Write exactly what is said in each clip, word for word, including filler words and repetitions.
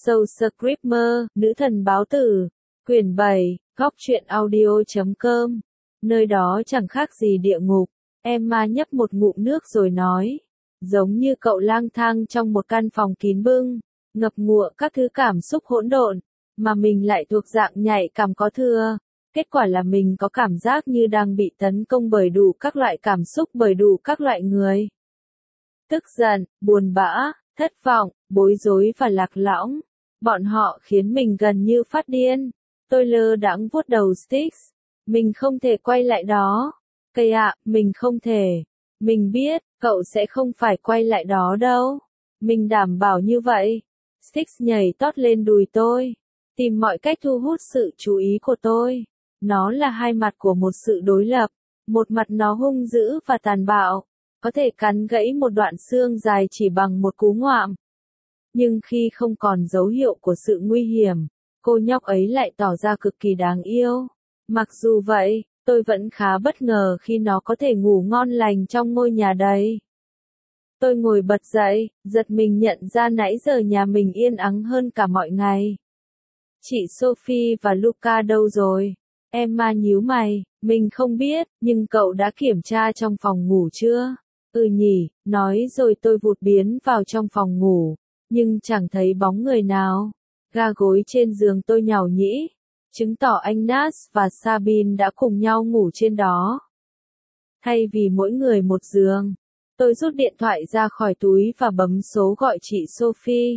Soul Screamer, Nữ thần báo tử, quyển bảy, góc truyện audio chấm com, nơi đó chẳng khác gì địa ngục. Emma nhấp một ngụm nước rồi nói, giống như cậu lang thang trong một căn phòng kín bưng, ngập ngụa các thứ cảm xúc hỗn độn, mà mình lại thuộc dạng nhạy cảm có thừa. Kết quả là mình có cảm giác như đang bị tấn công bởi đủ các loại cảm xúc bởi đủ các loại người. Tức giận, buồn bã, thất vọng, bối rối và lạc lõng. Bọn họ khiến mình gần như phát điên. Tôi lơ đãng vuốt đầu Styx. Mình không thể quay lại đó. Cây ạ, mình không thể. Mình biết, cậu sẽ không phải quay lại đó đâu. Mình đảm bảo như vậy. Styx nhảy tót lên đùi tôi. Tìm mọi cách thu hút sự chú ý của tôi. Nó là hai mặt của một sự đối lập. Một mặt nó hung dữ và tàn bạo. Có thể cắn gãy một đoạn xương dài chỉ bằng một cú ngoạm. Nhưng khi không còn dấu hiệu của sự nguy hiểm, cô nhóc ấy lại tỏ ra cực kỳ đáng yêu. Mặc dù vậy, tôi vẫn khá bất ngờ khi nó có thể ngủ ngon lành trong ngôi nhà đấy. Tôi ngồi bật dậy, giật mình nhận ra nãy giờ nhà mình yên ắng hơn cả mọi ngày. Chị Sophie và Luca đâu rồi? Emma nhíu mày, mình không biết, nhưng cậu đã kiểm tra trong phòng ngủ chưa? Ừ nhỉ, nói rồi tôi vụt biến vào trong phòng ngủ, nhưng chẳng thấy bóng người nào. Ga gối trên giường tôi nhàu nhĩ, chứng tỏ anh Nas và Sabine đã cùng nhau ngủ trên đó. Thay vì mỗi người một giường, tôi rút điện thoại ra khỏi túi và bấm số gọi chị Sophie.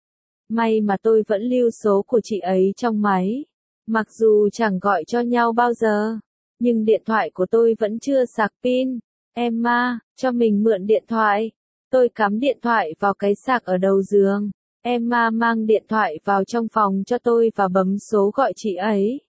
May mà tôi vẫn lưu số của chị ấy trong máy. Mặc dù chẳng gọi cho nhau bao giờ, nhưng điện thoại của tôi vẫn chưa sạc pin. Emma, cho mình mượn điện thoại. Tôi cắm điện thoại vào cái sạc ở đầu giường. Emma mang điện thoại vào trong phòng cho tôi và bấm số gọi chị ấy.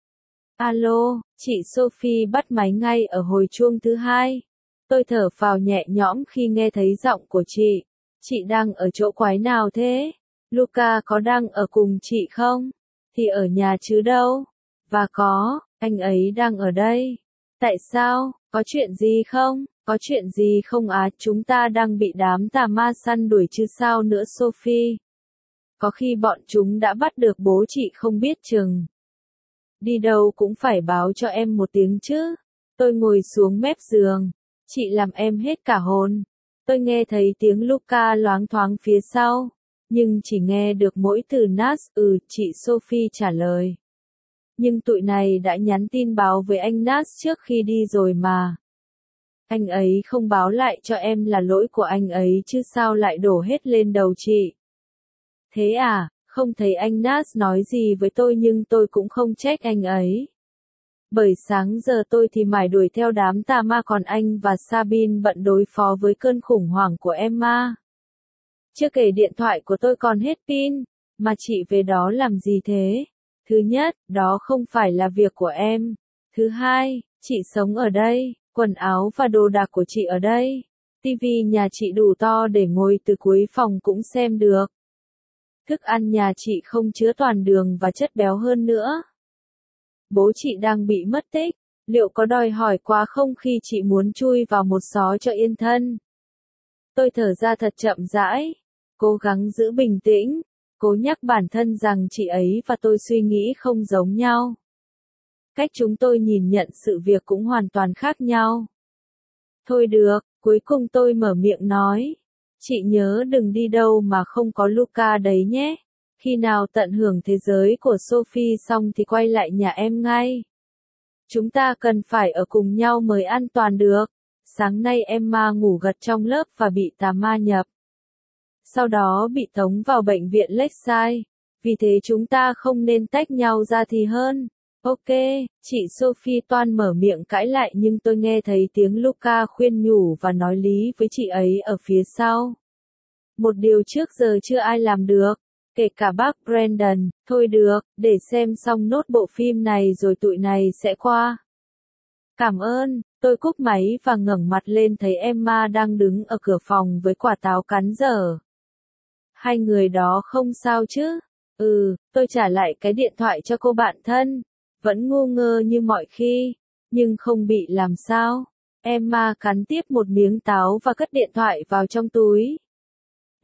Alo, chị Sophie bắt máy ngay ở hồi chuông thứ hai. Tôi thở phào nhẹ nhõm khi nghe thấy giọng của chị. Chị đang ở chỗ quái nào thế? Luca có đang ở cùng chị không? Thì ở nhà chứ đâu. Và có, anh ấy đang ở đây. Tại sao? Có chuyện gì không? Có chuyện gì không á? Chúng ta đang bị đám tà ma săn đuổi chứ sao nữa Sophie? Có khi bọn chúng đã bắt được bố chị không biết chừng. Đi đâu cũng phải báo cho em một tiếng chứ. Tôi ngồi xuống mép giường. Chị làm em hết cả hồn. Tôi nghe thấy tiếng Luca loáng thoáng phía sau. Nhưng chỉ nghe được mỗi từ Nas. Ừ, chị Sophie trả lời. Nhưng tụi này đã nhắn tin báo với anh Nas trước khi đi rồi mà. Anh ấy không báo lại cho em là lỗi của anh ấy chứ sao lại đổ hết lên đầu chị. Thế à, không thấy anh Nas nói gì với tôi nhưng tôi cũng không trách anh ấy. Bởi sáng giờ tôi thì mải đuổi theo đám tà ma còn anh và Sabine bận đối phó với cơn khủng hoảng của Emma. Chưa kể điện thoại của tôi còn hết pin, mà chị về đó làm gì thế? Thứ nhất, đó không phải là việc của em. Thứ hai, chị sống ở đây, quần áo và đồ đạc của chị ở đây. Tivi nhà chị đủ to để ngồi từ cuối phòng cũng xem được. Thức ăn nhà chị không chứa toàn đường và chất béo hơn nữa. Bố chị đang bị mất tích, liệu có đòi hỏi quá không khi chị muốn chui vào một xó cho yên thân? Tôi thở ra thật chậm rãi, cố gắng giữ bình tĩnh, cố nhắc bản thân rằng chị ấy và tôi suy nghĩ không giống nhau. Cách chúng tôi nhìn nhận sự việc cũng hoàn toàn khác nhau. Thôi được, cuối cùng tôi mở miệng nói. Chị nhớ đừng đi đâu mà không có Luca đấy nhé. Khi nào tận hưởng thế giới của Sophie xong thì quay lại nhà em ngay. Chúng ta cần phải ở cùng nhau mới an toàn được. Sáng nay Emma ngủ gật trong lớp và bị tà ma nhập. Sau đó bị tống vào bệnh viện Lakeside. Vì thế chúng ta không nên tách nhau ra thì hơn. Ok, chị Sophie toan mở miệng cãi lại nhưng tôi nghe thấy tiếng Luca khuyên nhủ và nói lý với chị ấy ở phía sau. Một điều trước giờ chưa ai làm được, kể cả bác Brandon. Thôi được, để xem xong nốt bộ phim này rồi tụi này sẽ qua. Cảm ơn, tôi cúp máy và ngẩng mặt lên thấy Emma đang đứng ở cửa phòng với quả táo cắn dở. Hai người đó không sao chứ? Ừ, tôi trả lại cái điện thoại cho cô bạn thân. Vẫn ngu ngơ như mọi khi, nhưng không bị làm sao. Emma cắn tiếp một miếng táo và cất điện thoại vào trong túi.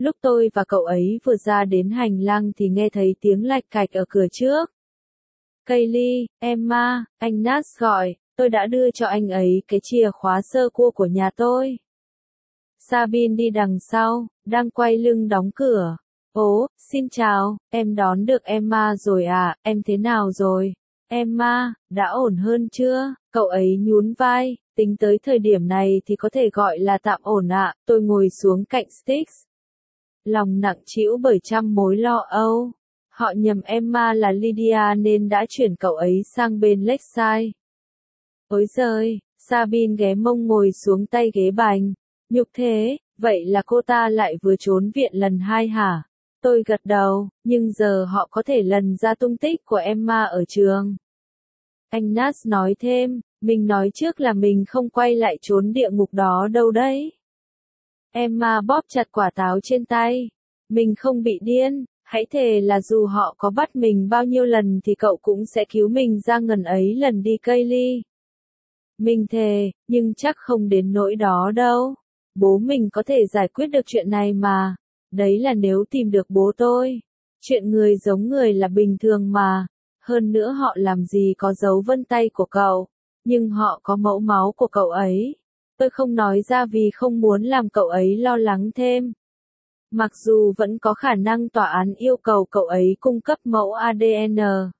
Lúc tôi và cậu ấy vừa ra đến hành lang thì nghe thấy tiếng lạch cạch ở cửa trước. Kaylee, Emma, anh Nas gọi, tôi đã đưa cho anh ấy cái chìa khóa sơ cua của nhà tôi. Sabine đi đằng sau, đang quay lưng đóng cửa. Ố, xin chào, em đón được Emma rồi à, em thế nào rồi? Emma, đã ổn hơn chưa? Cậu ấy nhún vai, tính tới thời điểm này thì có thể gọi là tạm ổn ạ, tôi ngồi xuống cạnh Styx. Lòng nặng trĩu bởi trăm mối lo âu. Họ nhầm Emma là Lydia nên đã chuyển cậu ấy sang bên Lakeside. Ôi giời, Sabine ghé mông ngồi xuống tay ghế bành. Nhục thế, vậy là cô ta lại vừa trốn viện lần hai hả? Tôi gật đầu, nhưng giờ họ có thể lần ra tung tích của Emma ở trường. Anh Nas nói thêm, mình nói trước là mình không quay lại trốn địa ngục đó đâu đấy. Emma bóp chặt quả táo trên tay. Mình không bị điên, hãy thề là dù họ có bắt mình bao nhiêu lần thì cậu cũng sẽ cứu mình ra ngần ấy lần đi Kaylee. Mình thề, nhưng chắc không đến nỗi đó đâu. Bố mình có thể giải quyết được chuyện này mà. Đấy là nếu tìm được bố tôi. Chuyện người giống người là bình thường mà. Hơn nữa họ làm gì có dấu vân tay của cậu. Nhưng họ có mẫu máu của cậu ấy. Tôi không nói ra vì không muốn làm cậu ấy lo lắng thêm. Mặc dù vẫn có khả năng tòa án yêu cầu cậu ấy cung cấp mẫu a đê en.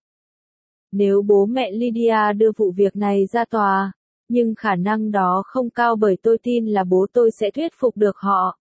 Nếu bố mẹ Lydia đưa vụ việc này ra tòa. Nhưng khả năng đó không cao bởi tôi tin là bố tôi sẽ thuyết phục được họ.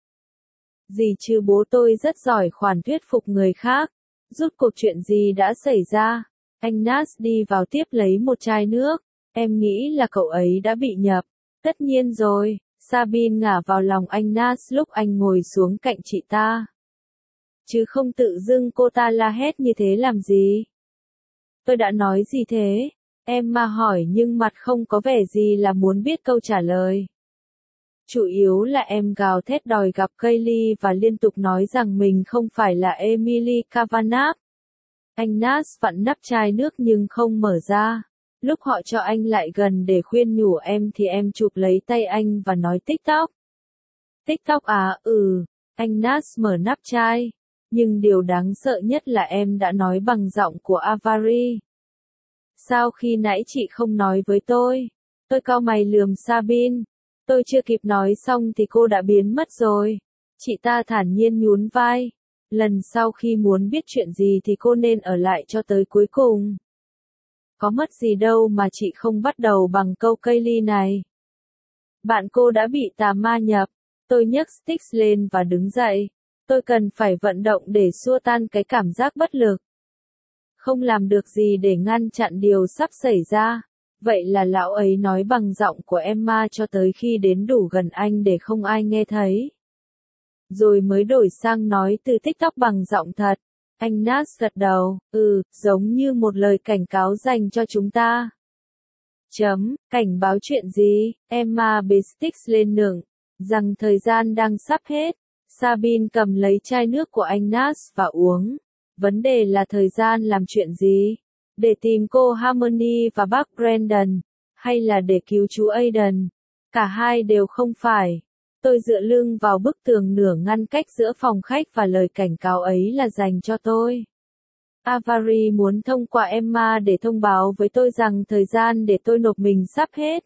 Gì chứ bố tôi rất giỏi khoản thuyết phục người khác. Rốt cuộc chuyện gì đã xảy ra? Anh Nas đi vào tiếp lấy một chai nước. Em nghĩ là cậu ấy đã bị nhập. Tất nhiên rồi, Sabine ngả vào lòng anh Nas lúc anh ngồi xuống cạnh chị ta. Chứ không tự dưng cô ta la hét như thế làm gì? Tôi đã nói gì thế? Emma hỏi nhưng mặt không có vẻ gì là muốn biết câu trả lời. Chủ yếu là em gào thét đòi gặp Kaylee và liên tục nói rằng mình không phải là Emily Kavanagh. Anh Nas vặn nắp chai nước nhưng không mở ra. Lúc họ cho anh lại gần để khuyên nhủ em thì em chụp lấy tay anh và nói TikTok. TikTok à, ừ. Anh Nas mở nắp chai. Nhưng điều đáng sợ nhất là em đã nói bằng giọng của Avery. Sao khi nãy chị không nói với tôi? Tôi cau mày lườm Sabine. Tôi chưa kịp nói xong thì cô đã biến mất rồi. Chị ta thản nhiên nhún vai. Lần sau khi muốn biết chuyện gì thì cô nên ở lại cho tới cuối cùng. Có mất gì đâu mà chị không bắt đầu bằng câu Kaylee này. Bạn cô đã bị tà ma nhập. Tôi nhấc Styx lên và đứng dậy. Tôi cần phải vận động để xua tan cái cảm giác bất lực. Không làm được gì để ngăn chặn điều sắp xảy ra. Vậy là lão ấy nói bằng giọng của Emma cho tới khi đến đủ gần anh để không ai nghe thấy. Rồi mới đổi sang nói từ TikTok bằng giọng thật. Anh Nas gật đầu, ừ, giống như một lời cảnh cáo dành cho chúng ta. Chấm, cảnh báo chuyện gì? Emma bế Styx lên nựng, rằng thời gian đang sắp hết. Sabine cầm lấy chai nước của anh Nas và uống. Vấn đề là thời gian làm chuyện gì? Để tìm cô Harmony và bác Brandon, hay là để cứu chú Aiden? Cả hai đều không phải. Tôi dựa lưng vào bức tường nửa ngăn cách giữa phòng khách và lời cảnh cáo ấy là dành cho tôi. Avery muốn thông qua Emma để thông báo với tôi rằng thời gian để tôi nộp mình sắp hết.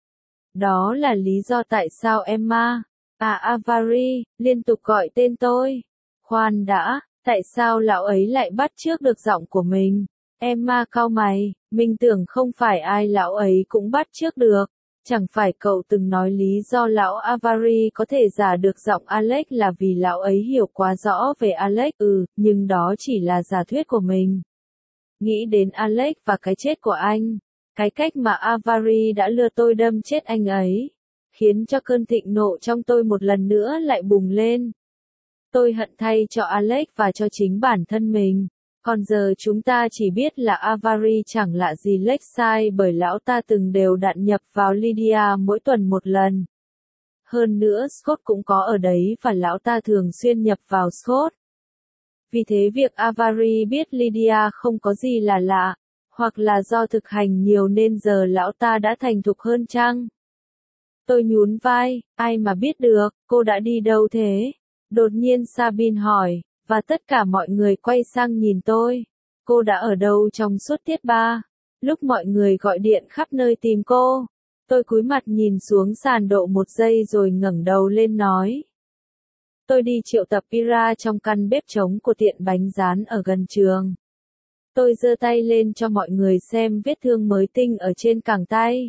Đó là lý do tại sao Emma, à Avery, liên tục gọi tên tôi. Khoan đã, tại sao lão ấy lại bắt chước được giọng của mình? Emma cau mày, mình tưởng không phải ai lão ấy cũng bắt chước được. Chẳng phải cậu từng nói lý do lão Avery có thể giả được giọng Alex là vì lão ấy hiểu quá rõ về Alex, ừ, nhưng đó chỉ là giả thuyết của mình. Nghĩ đến Alex và cái chết của anh, cái cách mà Avery đã lừa tôi đâm chết anh ấy, khiến cho cơn thịnh nộ trong tôi một lần nữa lại bùng lên. Tôi hận thay cho Alex và cho chính bản thân mình. Còn giờ chúng ta chỉ biết là Avery chẳng lạ gì Lakeside bởi lão ta từng đều đặn nhập vào Lydia mỗi tuần một lần. Hơn nữa Scott cũng có ở đấy và lão ta thường xuyên nhập vào Scott. Vì thế việc Avery biết Lydia không có gì là lạ, hoặc là do thực hành nhiều nên giờ lão ta đã thành thục hơn chăng? Tôi nhún vai, ai mà biết được, cô đã đi đâu thế? Đột nhiên Sabine hỏi, và tất cả mọi người quay sang nhìn tôi. Cô đã ở đâu trong suốt tiết ba? Lúc mọi người gọi điện khắp nơi tìm cô. Tôi cúi mặt nhìn xuống sàn độ một giây rồi ngẩng đầu lên nói. Tôi đi triệu tập Ira trong căn bếp trống của tiệm bánh rán ở gần trường. Tôi giơ tay lên cho mọi người xem vết thương mới tinh ở trên cẳng tay.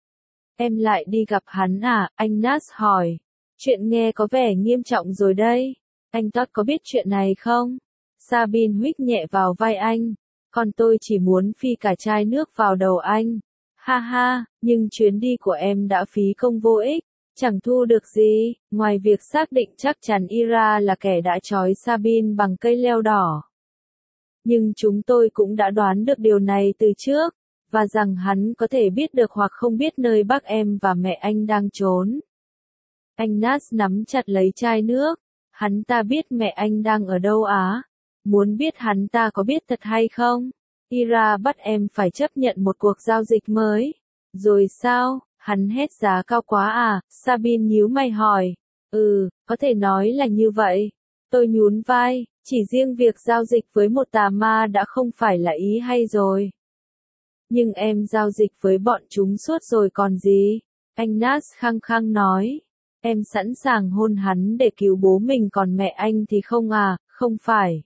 Em lại đi gặp hắn à? Anh Nas hỏi. Chuyện nghe có vẻ nghiêm trọng rồi đây. Anh Todd có biết chuyện này không? Sabine huých nhẹ vào vai anh. Còn tôi chỉ muốn phi cả chai nước vào đầu anh. Ha ha, nhưng chuyến đi của em đã phí công vô ích. Chẳng thu được gì, ngoài việc xác định chắc chắn Ira là kẻ đã trói Sabine bằng cây leo đỏ. Nhưng chúng tôi cũng đã đoán được điều này từ trước, và rằng hắn có thể biết được hoặc không biết nơi bác em và mẹ anh đang trốn. Anh Nas nắm chặt lấy chai nước. Hắn ta biết mẹ anh đang ở đâu á? Muốn biết hắn ta có biết thật hay không? Ira bắt em phải chấp nhận một cuộc giao dịch mới. Rồi sao? Hắn hét giá cao quá à? Sabine nhíu mày hỏi. Ừ, có thể nói là như vậy. Tôi nhún vai, chỉ riêng việc giao dịch với một tà ma đã không phải là ý hay rồi. Nhưng em giao dịch với bọn chúng suốt rồi còn gì? Anh Nas khăng khăng nói. Em sẵn sàng hôn hắn để cứu bố mình còn mẹ anh thì không à, không phải.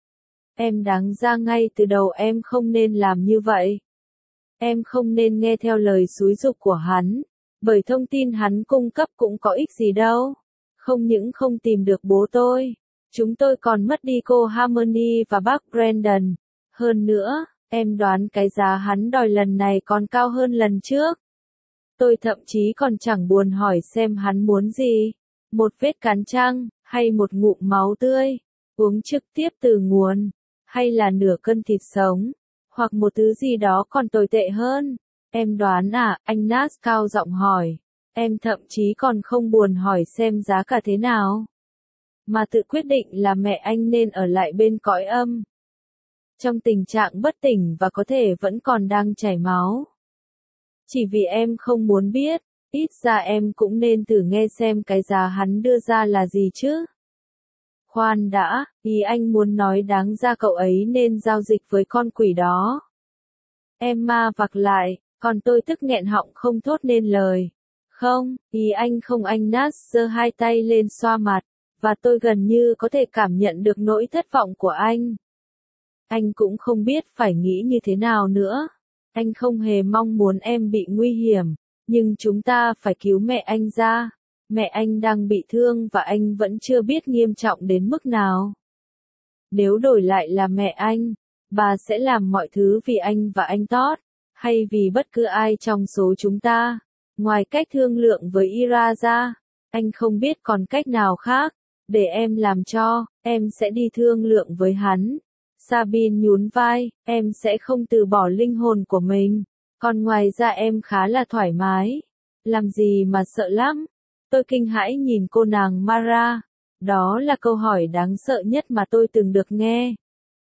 Em đáng ra ngay từ đầu em không nên làm như vậy. Em không nên nghe theo lời xúi giục của hắn, bởi thông tin hắn cung cấp cũng có ích gì đâu. Không những không tìm được bố tôi, chúng tôi còn mất đi cô Harmony và bác Brandon. Hơn nữa, em đoán cái giá hắn đòi lần này còn cao hơn lần trước. Tôi thậm chí còn chẳng buồn hỏi xem hắn muốn gì. Một vết cắn chăng, hay một ngụm máu tươi, uống trực tiếp từ nguồn, hay là nửa cân thịt sống, hoặc một thứ gì đó còn tồi tệ hơn. Em đoán à? Anh Nas cao giọng hỏi. Em thậm chí còn không buồn hỏi xem giá cả thế nào, mà tự quyết định là mẹ anh nên ở lại bên cõi âm, trong tình trạng bất tỉnh và có thể vẫn còn đang chảy máu. Chỉ vì em không muốn biết, ít ra em cũng nên thử nghe xem cái giá hắn đưa ra là gì chứ. Khoan đã, ý anh muốn nói đáng ra cậu ấy nên giao dịch với con quỷ đó. Emma vặc lại, còn tôi tức nghẹn họng không thốt nên lời. Không, ý anh không. Anh Nas giơ hai tay lên xoa mặt, và tôi gần như có thể cảm nhận được nỗi thất vọng của anh. Anh cũng không biết phải nghĩ như thế nào nữa. Anh không hề mong muốn em bị nguy hiểm, nhưng chúng ta phải cứu mẹ anh ra. Mẹ anh đang bị thương và anh vẫn chưa biết nghiêm trọng đến mức nào. Nếu đổi lại là mẹ anh, bà sẽ làm mọi thứ vì anh và anh Todd, hay vì bất cứ ai trong số chúng ta. Ngoài cách thương lượng với Ira ra, anh không biết còn cách nào khác. Để em làm cho, em sẽ đi thương lượng với hắn. Sabine nhún vai, em sẽ không từ bỏ linh hồn của mình. Còn ngoài ra em khá là thoải mái. Làm gì mà sợ lắm? Tôi kinh hãi nhìn cô nàng Mara. Đó là câu hỏi đáng sợ nhất mà tôi từng được nghe.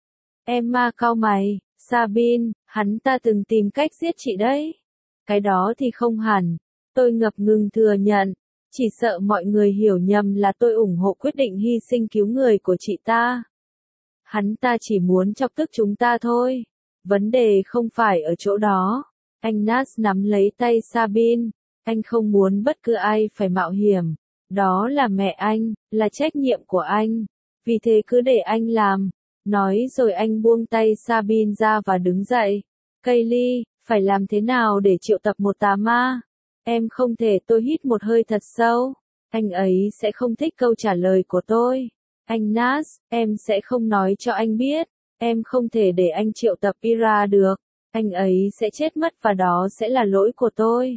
Emma cau mày. Sabine, hắn ta từng tìm cách giết chị đấy. Cái đó thì không hẳn. Tôi ngập ngừng thừa nhận. Chỉ sợ mọi người hiểu nhầm là tôi ủng hộ quyết định hy sinh cứu người của chị ta. Hắn ta chỉ muốn chọc tức chúng ta thôi. Vấn đề không phải ở chỗ đó. Anh Nas nắm lấy tay Sabine. Anh không muốn bất cứ ai phải mạo hiểm. Đó là mẹ anh, là trách nhiệm của anh. Vì thế cứ để anh làm. Nói rồi anh buông tay Sabine ra và đứng dậy. Kaylee, phải làm thế nào để triệu tập một tà ma? Em không thể. Tôi hít một hơi thật sâu. Anh ấy sẽ không thích câu trả lời của tôi. Anh Nas, em sẽ không nói cho anh biết. Em không thể để anh triệu tập Ira được. Anh ấy sẽ chết mất và đó sẽ là lỗi của tôi.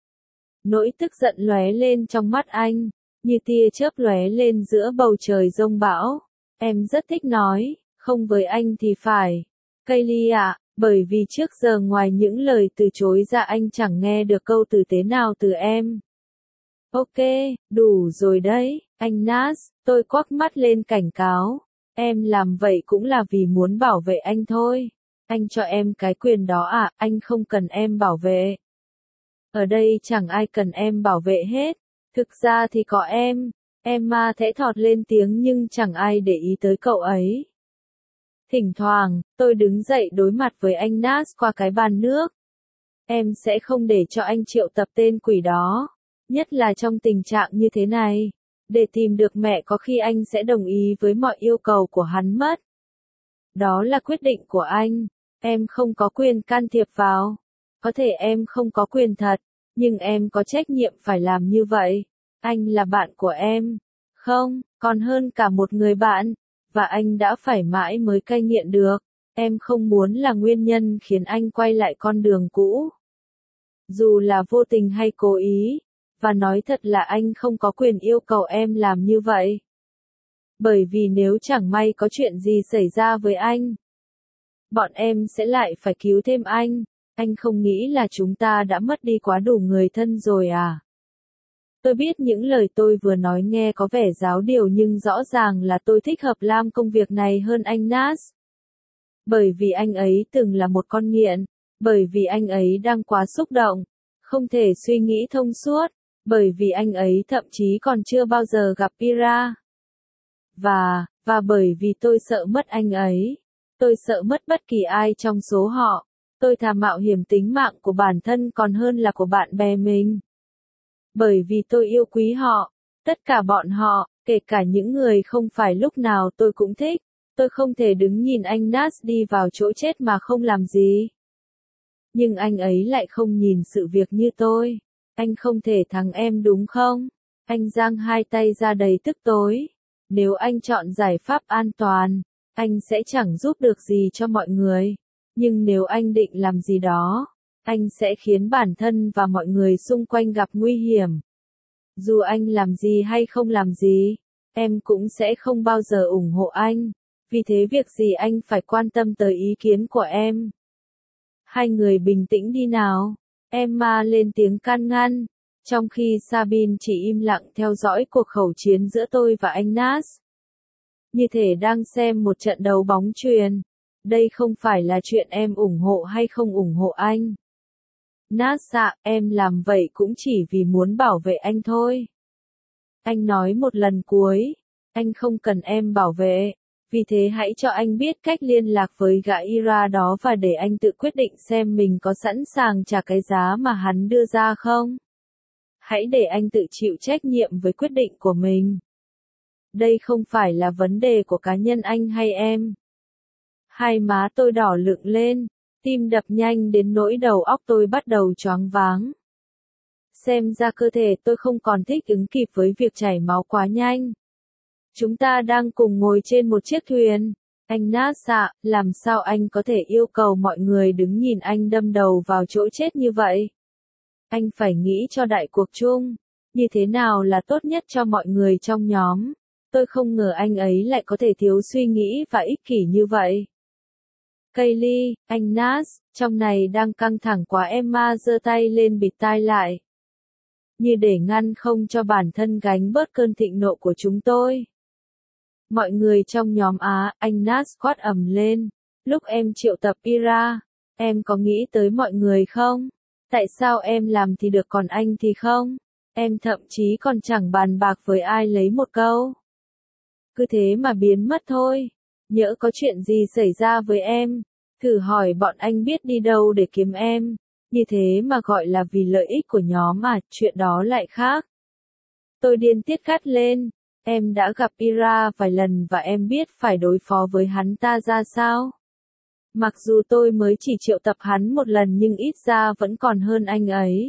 Nỗi tức giận lóe lên trong mắt anh, như tia chớp lóe lên giữa bầu trời giông bão. Em rất thích nói, không với anh thì phải. Kaylee ạ, bởi vì trước giờ ngoài những lời từ chối ra anh chẳng nghe được câu tử tế nào từ em. Ok, đủ rồi đấy, anh Nas, tôi quắc mắt lên cảnh cáo. Em làm vậy cũng là vì muốn bảo vệ anh thôi. Anh cho em cái quyền đó à, anh không cần em bảo vệ. Ở đây chẳng ai cần em bảo vệ hết. Thực ra thì có em. Emma thẽ thọt lên tiếng nhưng chẳng ai để ý tới cậu ấy. Thỉnh thoảng, tôi đứng dậy đối mặt với anh Nas qua cái bàn nước. Em sẽ không để cho anh triệu tập tên quỷ đó, nhất là trong tình trạng như thế này. Để tìm được mẹ có khi anh sẽ đồng ý với mọi yêu cầu của hắn mất. Đó là quyết định của anh, em không có quyền can thiệp vào. Có thể em không có quyền thật, nhưng em có trách nhiệm phải làm như vậy. Anh là bạn của em, không, còn hơn cả một người bạn, và anh đã phải mãi mới cai nghiện được. Em không muốn là nguyên nhân khiến anh quay lại con đường cũ. Dù là vô tình hay cố ý, và nói thật là anh không có quyền yêu cầu em làm như vậy. Bởi vì nếu chẳng may có chuyện gì xảy ra với anh, bọn em sẽ lại phải cứu thêm anh. Anh không nghĩ là chúng ta đã mất đi quá đủ người thân rồi à? Tôi biết những lời tôi vừa nói nghe có vẻ giáo điều nhưng rõ ràng là tôi thích hợp làm công việc này hơn anh Nas. Bởi vì anh ấy từng là một con nghiện, bởi vì anh ấy đang quá xúc động, không thể suy nghĩ thông suốt, bởi vì anh ấy thậm chí còn chưa bao giờ gặp Ira. Và, và bởi vì tôi sợ mất anh ấy. Tôi sợ mất bất kỳ ai trong số họ. Tôi thà mạo hiểm tính mạng của bản thân còn hơn là của bạn bè mình. Bởi vì tôi yêu quý họ, tất cả bọn họ, kể cả những người không phải lúc nào tôi cũng thích. Tôi không thể đứng nhìn anh Nas đi vào chỗ chết mà không làm gì. Nhưng anh ấy lại không nhìn sự việc như tôi. Anh không thể thắng em đúng không? Anh giang hai tay ra đầy tức tối. Nếu anh chọn giải pháp an toàn, anh sẽ chẳng giúp được gì cho mọi người. Nhưng nếu anh định làm gì đó, anh sẽ khiến bản thân và mọi người xung quanh gặp nguy hiểm. Dù anh làm gì hay không làm gì, em cũng sẽ không bao giờ ủng hộ anh. Vì thế việc gì anh phải quan tâm tới ý kiến của em. Hai người bình tĩnh đi nào. Emma lên tiếng can ngăn, trong khi Sabine chỉ im lặng theo dõi cuộc khẩu chiến giữa tôi và anh Nas. Như thể đang xem một trận đấu bóng chuyền. Đây không phải là chuyện em ủng hộ hay không ủng hộ anh. Nas ạ, em làm vậy cũng chỉ vì muốn bảo vệ anh thôi. Anh nói một lần cuối, anh không cần em bảo vệ. Vì thế hãy cho anh biết cách liên lạc với gã Ira đó và để anh tự quyết định xem mình có sẵn sàng trả cái giá mà hắn đưa ra không. Hãy để anh tự chịu trách nhiệm với quyết định của mình. Đây không phải là vấn đề của cá nhân anh hay em. Hai má tôi đỏ lựng lên, tim đập nhanh đến nỗi đầu óc tôi bắt đầu choáng váng. Xem ra cơ thể tôi không còn thích ứng kịp với việc chảy máu quá nhanh. Chúng ta đang cùng ngồi trên một chiếc thuyền. Anh Nas ạ, làm sao anh có thể yêu cầu mọi người đứng nhìn anh đâm đầu vào chỗ chết như vậy? Anh phải nghĩ cho đại cuộc chung. Như thế nào là tốt nhất cho mọi người trong nhóm? Tôi không ngờ anh ấy lại có thể thiếu suy nghĩ và ích kỷ như vậy. Kaylee, anh Nas, trong này đang căng thẳng quá. Emma giơ tay lên bịt tai lại. Như để ngăn không cho bản thân gánh bớt cơn thịnh nộ của chúng tôi. Mọi người trong nhóm Á, anh Nas quát ầm lên. Lúc em triệu tập Ira, em có nghĩ tới mọi người không? Tại sao em làm thì được còn anh thì không? Em thậm chí còn chẳng bàn bạc với ai lấy một câu. Cứ thế mà biến mất thôi. Nhỡ có chuyện gì xảy ra với em, thử hỏi bọn anh biết đi đâu để kiếm em. Như thế mà gọi là vì lợi ích của nhóm mà, chuyện đó lại khác. Tôi điên tiết gắt lên. Em đã gặp Ira vài lần và em biết phải đối phó với hắn ta ra sao. Mặc dù tôi mới chỉ triệu tập hắn một lần nhưng ít ra vẫn còn hơn anh ấy.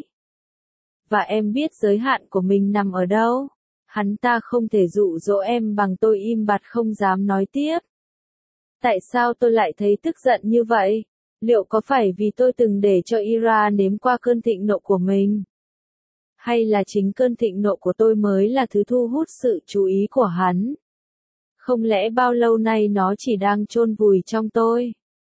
Và em biết giới hạn của mình nằm ở đâu. Hắn ta không thể dụ dỗ em bằng tôi im bặt không dám nói tiếp. Tại sao tôi lại thấy tức giận như vậy? Liệu có phải vì tôi từng để cho Ira nếm qua cơn thịnh nộ của mình? Hay là chính cơn thịnh nộ của tôi mới là thứ thu hút sự chú ý của hắn? Không lẽ bao lâu nay nó chỉ đang chôn vùi trong tôi?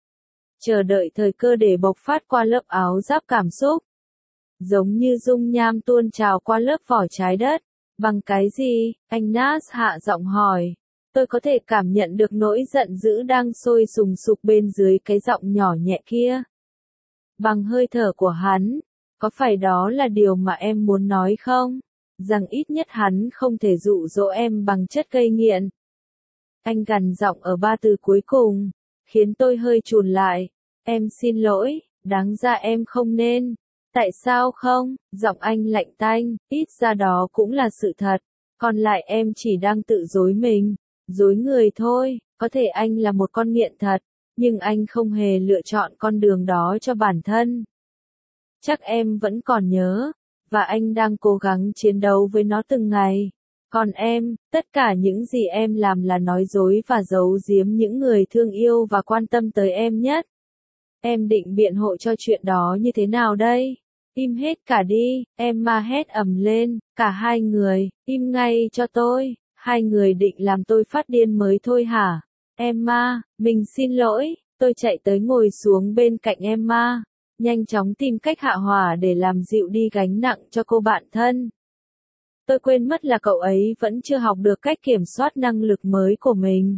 Chờ đợi thời cơ để bộc phát qua lớp áo giáp cảm xúc. Giống như dung nham tuôn trào qua lớp vỏ trái đất. Bằng cái gì? Anh Nas hạ giọng hỏi. Tôi có thể cảm nhận được nỗi giận dữ đang sôi sùng sục bên dưới cái giọng nhỏ nhẹ kia. Bằng hơi thở của hắn. Có phải đó là điều mà em muốn nói không? rằng ít nhất hắn không thể dụ dỗ em bằng chất gây nghiện. Anh gằn giọng ở ba từ cuối cùng, khiến tôi hơi chùn lại. Em xin lỗi, đáng ra em không nên. Tại sao không? Giọng anh lạnh tanh, ít ra đó cũng là sự thật. Còn lại em chỉ đang tự dối mình, dối người thôi. Có thể anh là một con nghiện thật, nhưng anh không hề lựa chọn con đường đó cho bản thân. Chắc em vẫn còn nhớ, và anh đang cố gắng chiến đấu với nó từng ngày. Còn em, tất cả những gì em làm là nói dối và giấu giếm những người thương yêu và quan tâm tới em nhất. Em định biện hộ cho chuyện đó như thế nào đây? Im hết cả đi, Emma hét ầm lên, cả hai người, im ngay cho tôi, hai người định làm tôi phát điên mới thôi hả? Emma, mình xin lỗi, tôi chạy tới ngồi xuống bên cạnh Emma, nhanh chóng tìm cách hạ hỏa để làm dịu đi gánh nặng cho cô bạn thân. Tôi quên mất là cậu ấy vẫn chưa học được cách kiểm soát năng lực mới của mình.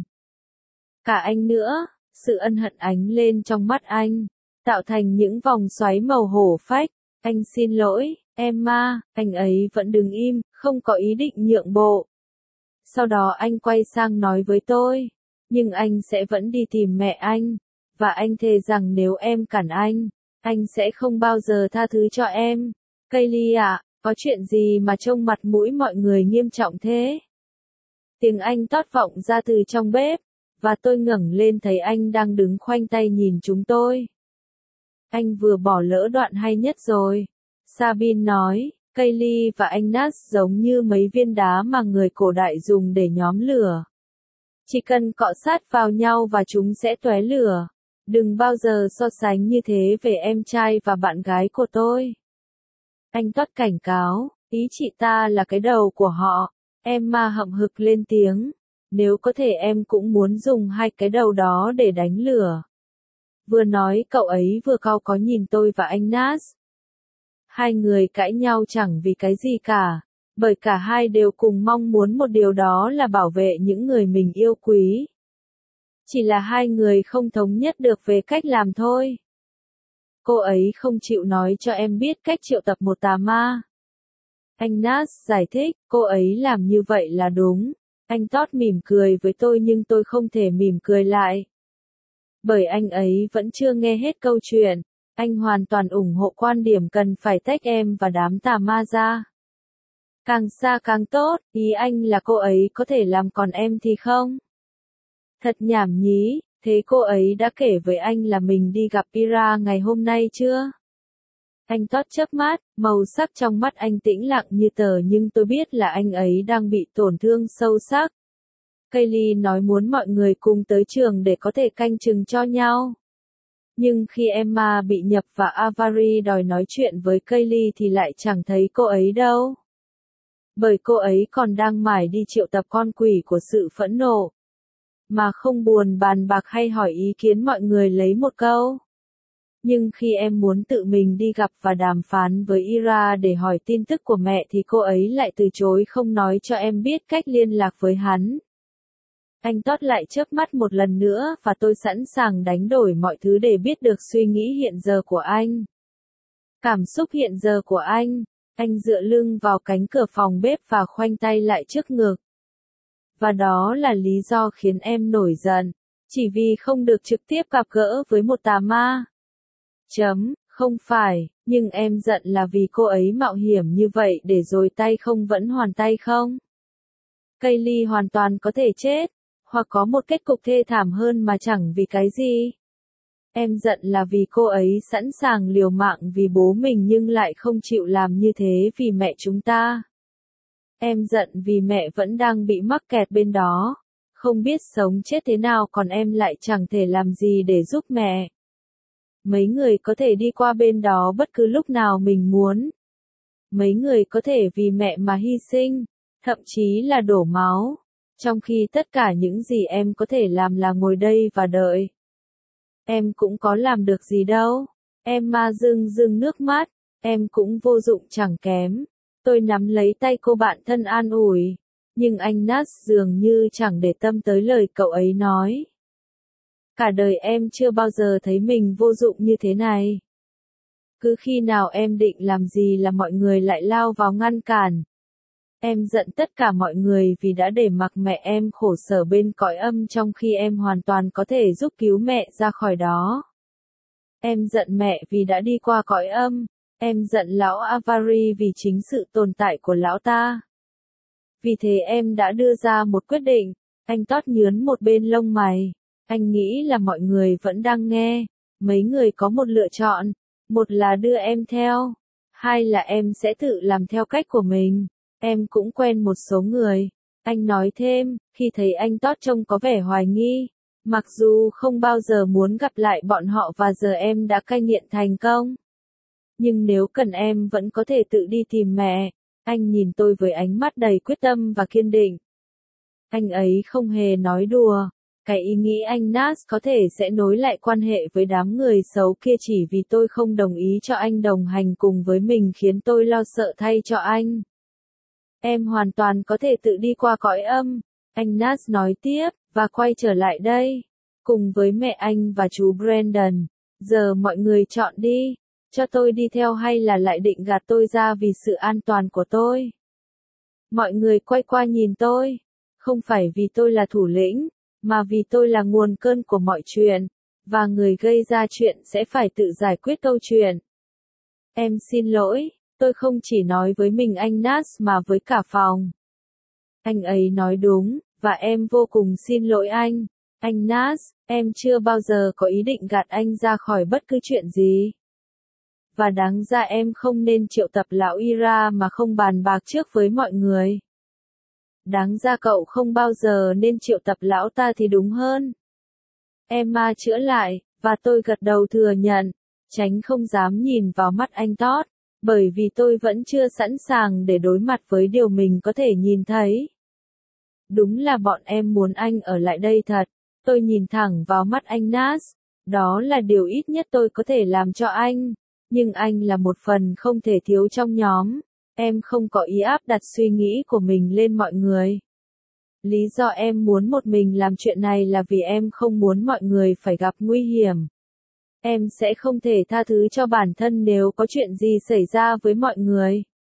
Cả anh nữa, sự ân hận ánh lên trong mắt anh, tạo thành những vòng xoáy màu hổ phách. Anh xin lỗi, Emma, anh ấy vẫn đứng im, không có ý định nhượng bộ. Sau đó anh quay sang nói với tôi, nhưng anh sẽ vẫn đi tìm mẹ anh, và anh thề rằng nếu em cản anh, anh sẽ không bao giờ tha thứ cho em. Kaylee ạ, có chuyện gì mà trông mặt mũi mọi người nghiêm trọng thế? Tiếng anh tót vọng ra từ trong bếp, và tôi ngẩng lên thấy anh đang đứng khoanh tay nhìn chúng tôi. Anh vừa bỏ lỡ đoạn hay nhất rồi. Sabine nói, Kaylee và anh Nas giống như mấy viên đá mà người cổ đại dùng để nhóm lửa. Chỉ cần cọ sát vào nhau và chúng sẽ tóe lửa. Đừng bao giờ so sánh như thế về em trai và bạn gái của tôi. Anh Todd cảnh cáo, ý chị ta là cái đầu của họ. Emma hậm hực lên tiếng, nếu có thể em cũng muốn dùng hai cái đầu đó để đánh lửa. Vừa nói cậu ấy vừa cau có nhìn tôi và anh Nas. Hai người cãi nhau chẳng vì cái gì cả, bởi cả hai đều cùng mong muốn một điều đó là bảo vệ những người mình yêu quý. Chỉ là hai người không thống nhất được về cách làm thôi. Cô ấy không chịu nói cho em biết cách triệu tập một tà ma. Anh Nas giải thích, cô ấy làm như vậy là đúng. Anh Todd mỉm cười với tôi nhưng tôi không thể mỉm cười lại. Bởi anh ấy vẫn chưa nghe hết câu chuyện. Anh hoàn toàn ủng hộ quan điểm cần phải tách em và đám tà ma ra. Càng xa càng tốt, ý anh là cô ấy có thể làm còn em thì không? Thật nhảm nhí, thế cô ấy đã kể với anh là mình đi gặp Ira ngày hôm nay chưa? Anh Todd chớp mắt, màu sắc trong mắt anh tĩnh lặng như tờ nhưng tôi biết là anh ấy đang bị tổn thương sâu sắc. Kaylee nói muốn mọi người cùng tới trường để có thể canh chừng cho nhau. Nhưng khi Emma bị nhập và Avery đòi nói chuyện với Kaylee thì lại chẳng thấy cô ấy đâu. Bởi cô ấy còn đang mải đi triệu tập con quỷ của sự phẫn nộ. Mà không buồn bàn bạc hay hỏi ý kiến mọi người lấy một câu. Nhưng khi em muốn tự mình đi gặp và đàm phán với Ira để hỏi tin tức của mẹ thì cô ấy lại từ chối không nói cho em biết cách liên lạc với hắn. Anh Todd lại chớp mắt một lần nữa và tôi sẵn sàng đánh đổi mọi thứ để biết được suy nghĩ hiện giờ của anh. Cảm xúc hiện giờ của anh. Anh dựa lưng vào cánh cửa phòng bếp và khoanh tay lại trước ngực. Và đó là lý do khiến em nổi giận. Chỉ vì không được trực tiếp gặp gỡ với một tà ma. Chấm, không phải, nhưng em giận là vì cô ấy mạo hiểm như vậy để rồi tay không vẫn hoàn tay không? Kaylee hoàn toàn có thể chết, hoặc có một kết cục thê thảm hơn mà chẳng vì cái gì. Em giận là vì cô ấy sẵn sàng liều mạng vì bố mình nhưng lại không chịu làm như thế vì mẹ chúng ta. Em giận vì mẹ vẫn đang bị mắc kẹt bên đó, không biết sống chết thế nào còn em lại chẳng thể làm gì để giúp mẹ. Mấy người có thể đi qua bên đó bất cứ lúc nào mình muốn. Mấy người có thể vì mẹ mà hy sinh, thậm chí là đổ máu. Trong khi tất cả những gì em có thể làm là ngồi đây và đợi. Em cũng có làm được gì đâu. Emma rưng rưng nước mắt. Em cũng vô dụng chẳng kém. Tôi nắm lấy tay cô bạn thân an ủi. Nhưng anh Nas dường như chẳng để tâm tới lời cậu ấy nói. Cả đời em chưa bao giờ thấy mình vô dụng như thế này. Cứ khi nào em định làm gì là mọi người lại lao vào ngăn cản. Em giận tất cả mọi người vì đã để mặc mẹ em khổ sở bên cõi âm trong khi em hoàn toàn có thể giúp cứu mẹ ra khỏi đó. Em giận mẹ vì đã đi qua cõi âm. Em giận lão Avari vì chính sự tồn tại của lão ta. Vì thế em đã đưa ra một quyết định. Anh Todd nhướn một bên lông mày. Anh nghĩ là mọi người vẫn đang nghe. Mấy người có một lựa chọn. Một là đưa em theo. Hai là em sẽ tự làm theo cách của mình. Em cũng quen một số người. Anh nói thêm, khi thấy anh Todd trông có vẻ hoài nghi. Mặc dù không bao giờ muốn gặp lại bọn họ và giờ em đã cai nghiện thành công. Nhưng nếu cần em vẫn có thể tự đi tìm mẹ. Anh nhìn tôi với ánh mắt đầy quyết tâm và kiên định. Anh ấy không hề nói đùa. Cái ý nghĩ anh Nas có thể sẽ nối lại quan hệ với đám người xấu kia chỉ vì tôi không đồng ý cho anh đồng hành cùng với mình khiến tôi lo sợ thay cho anh. Em hoàn toàn có thể tự đi qua cõi âm. Anh Nas nói tiếp, và quay trở lại đây. Cùng với mẹ anh và chú Brandon. Giờ mọi người chọn đi. Cho tôi đi theo hay là lại định gạt tôi ra vì sự an toàn của tôi? Mọi người quay qua nhìn tôi. Không phải vì tôi là thủ lĩnh, mà vì tôi là nguồn cơn của mọi chuyện. Và người gây ra chuyện sẽ phải tự giải quyết câu chuyện. Em xin lỗi, tôi không chỉ nói với mình anh Nas mà với cả phòng. Anh ấy nói đúng, và em vô cùng xin lỗi anh. Anh Nas, em chưa bao giờ có ý định gạt anh ra khỏi bất cứ chuyện gì. Và đáng ra em không nên triệu tập lão Ira mà không bàn bạc trước với mọi người. Đáng ra cậu không bao giờ nên triệu tập lão ta thì đúng hơn. Emma chữa lại, và tôi gật đầu thừa nhận, tránh không dám nhìn vào mắt anh Todd, bởi vì tôi vẫn chưa sẵn sàng để đối mặt với điều mình có thể nhìn thấy. Đúng là bọn em muốn anh ở lại đây thật. Tôi nhìn thẳng vào mắt anh Nas. Đó là điều ít nhất tôi có thể làm cho anh. Nhưng anh là một phần không thể thiếu trong nhóm. Em không có ý áp đặt suy nghĩ của mình lên mọi người. Lý do em muốn một mình làm chuyện này là vì em không muốn mọi người phải gặp nguy hiểm. Em sẽ không thể tha thứ cho bản thân nếu có chuyện gì xảy ra với mọi người.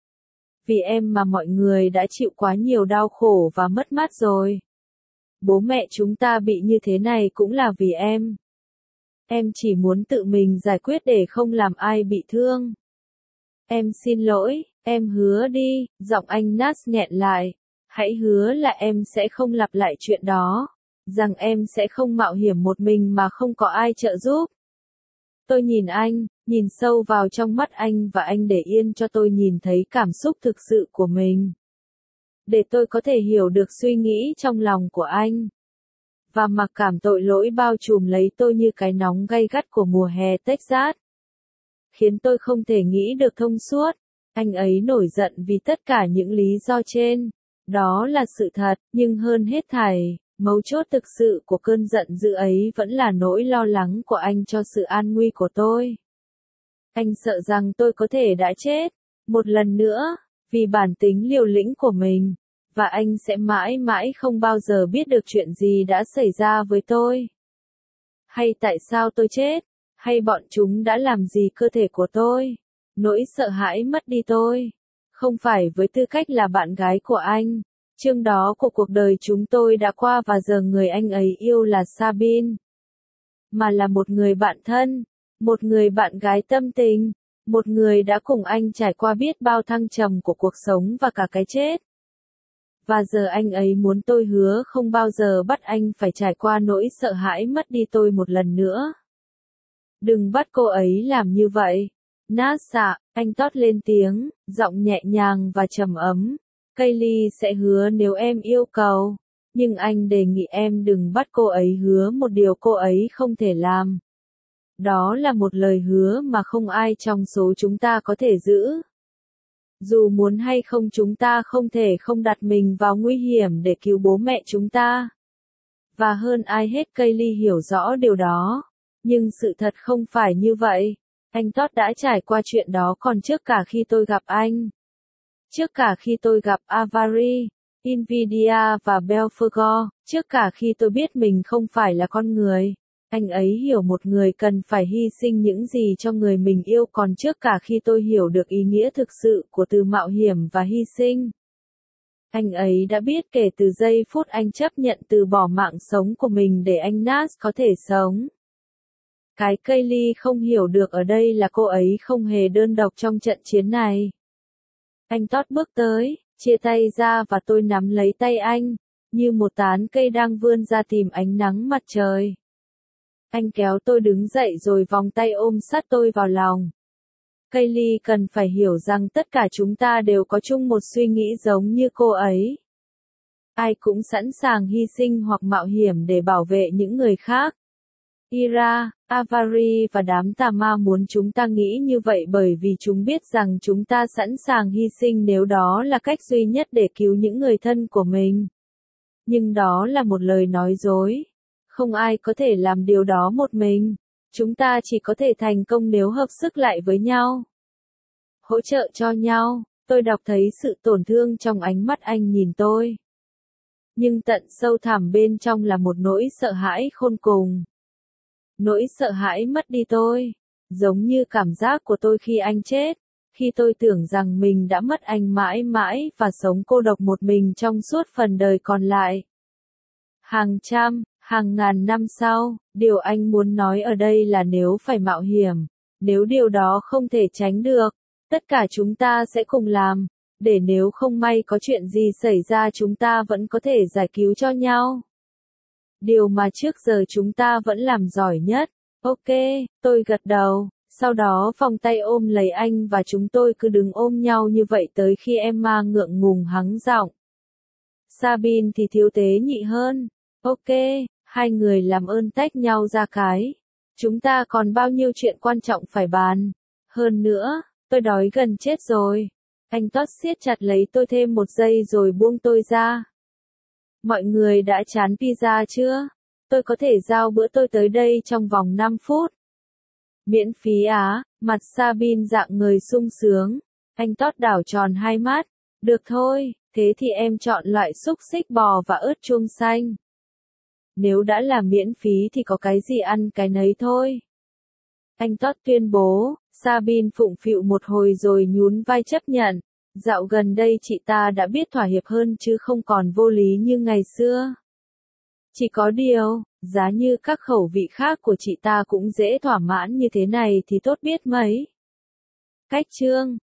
Vì em mà mọi người đã chịu quá nhiều đau khổ và mất mát rồi. Bố mẹ chúng ta bị như thế này cũng là vì em. Em chỉ muốn tự mình giải quyết để không làm ai bị thương. Em xin lỗi, em hứa đi, giọng anh Nas nghẹn lại. Hãy hứa là em sẽ không lặp lại chuyện đó. Rằng em sẽ không mạo hiểm một mình mà không có ai trợ giúp. Tôi nhìn anh, nhìn sâu vào trong mắt anh và anh để yên cho tôi nhìn thấy cảm xúc thực sự của mình. Để tôi có thể hiểu được suy nghĩ trong lòng của anh. Và mặc cảm tội lỗi bao trùm lấy tôi như cái nóng gay gắt của mùa hè Texas. Khiến tôi không thể nghĩ được thông suốt. Anh ấy nổi giận vì tất cả những lý do trên. Đó là sự thật, nhưng hơn hết thảy, mấu chốt thực sự của cơn giận dữ ấy vẫn là nỗi lo lắng của anh cho sự an nguy của tôi. Anh sợ rằng tôi có thể đã chết, một lần nữa, vì bản tính liều lĩnh của mình, và anh sẽ mãi mãi không bao giờ biết được chuyện gì đã xảy ra với tôi. Hay tại sao tôi chết, hay bọn chúng đã làm gì cơ thể của tôi, nỗi sợ hãi mất đi tôi. Không phải với tư cách là bạn gái của anh. Chương đó của cuộc đời chúng tôi đã qua và giờ người anh ấy yêu là Sabine. Mà là một người bạn thân, một người bạn gái tâm tình, một người đã cùng anh trải qua biết bao thăng trầm của cuộc sống và cả cái chết. Và giờ anh ấy muốn tôi hứa không bao giờ bắt anh phải trải qua nỗi sợ hãi mất đi tôi một lần nữa. Đừng bắt cô ấy làm như vậy. Nasa, anh Todd lên tiếng, giọng nhẹ nhàng và trầm ấm. Kaylee sẽ hứa nếu em yêu cầu. Nhưng anh đề nghị em đừng bắt cô ấy hứa một điều cô ấy không thể làm. Đó là một lời hứa mà không ai trong số chúng ta có thể giữ. Dù muốn hay không chúng ta không thể không đặt mình vào nguy hiểm để cứu bố mẹ chúng ta. Và hơn ai hết Kaylee hiểu rõ điều đó. Nhưng sự thật không phải như vậy. Anh Todd đã trải qua chuyện đó còn trước cả khi tôi gặp anh. Trước cả khi tôi gặp Avari, Invidia và Belphegor, trước cả khi tôi biết mình không phải là con người. Anh ấy hiểu một người cần phải hy sinh những gì cho người mình yêu còn trước cả khi tôi hiểu được ý nghĩa thực sự của từ mạo hiểm và hy sinh. Anh ấy đã biết kể từ giây phút anh chấp nhận từ bỏ mạng sống của mình để anh Nas có thể sống. Cái Kaylee không hiểu được ở đây là cô ấy không hề đơn độc trong trận chiến này. Anh Todd bước tới, chia tay ra và tôi nắm lấy tay anh, như một tán cây đang vươn ra tìm ánh nắng mặt trời. Anh kéo tôi đứng dậy rồi vòng tay ôm sát tôi vào lòng. Kaylee cần phải hiểu rằng tất cả chúng ta đều có chung một suy nghĩ giống như cô ấy. Ai cũng sẵn sàng hy sinh hoặc mạo hiểm để bảo vệ những người khác. Ira, Avari và đám tà ma muốn chúng ta nghĩ như vậy bởi vì chúng biết rằng chúng ta sẵn sàng hy sinh nếu đó là cách duy nhất để cứu những người thân của mình. Nhưng đó là một lời nói dối. Không ai có thể làm điều đó một mình. Chúng ta chỉ có thể thành công nếu hợp sức lại với nhau. Hỗ trợ cho nhau. Tôi đọc thấy sự tổn thương trong ánh mắt anh nhìn tôi. Nhưng tận sâu thẳm bên trong là một nỗi sợ hãi khôn cùng. Nỗi sợ hãi mất đi tôi. Giống như cảm giác của tôi khi anh chết. Khi tôi tưởng rằng mình đã mất anh mãi mãi và sống cô độc một mình trong suốt phần đời còn lại. Hàng trăm, hàng ngàn năm sau, điều anh muốn nói ở đây là nếu phải mạo hiểm, nếu điều đó không thể tránh được, tất cả chúng ta sẽ cùng làm, để nếu không may có chuyện gì xảy ra chúng ta vẫn có thể giải cứu cho nhau. Điều mà trước giờ chúng ta vẫn làm giỏi nhất. Ok, tôi gật đầu, sau đó vòng tay ôm lấy anh và chúng tôi cứ đứng ôm nhau như vậy tới khi Emma ngượng ngùng hắng giọng. Sabine thì thiếu tế nhị hơn. Ok, hai người làm ơn tách nhau ra cái. Chúng ta còn bao nhiêu chuyện quan trọng phải bàn. Hơn nữa, tôi đói gần chết rồi. Anh Todd siết chặt lấy tôi thêm một giây rồi buông tôi ra. Mọi người đã chán pizza chưa? Tôi có thể giao bữa tôi tới đây trong vòng năm phút. Miễn phí á, mặt Sabine dạng người sung sướng. Anh Todd đảo tròn hai mắt. Được thôi, thế thì em chọn loại xúc xích bò và ớt chuông xanh. Nếu đã là miễn phí thì có cái gì ăn cái nấy thôi. Anh Todd tuyên bố, Sabine phụng phịu một hồi rồi nhún vai chấp nhận. Dạo gần đây chị ta đã biết thỏa hiệp hơn chứ không còn vô lý như ngày xưa. Chỉ có điều, giá như các khẩu vị khác của chị ta cũng dễ thỏa mãn như thế này thì tốt biết mấy. Cách chương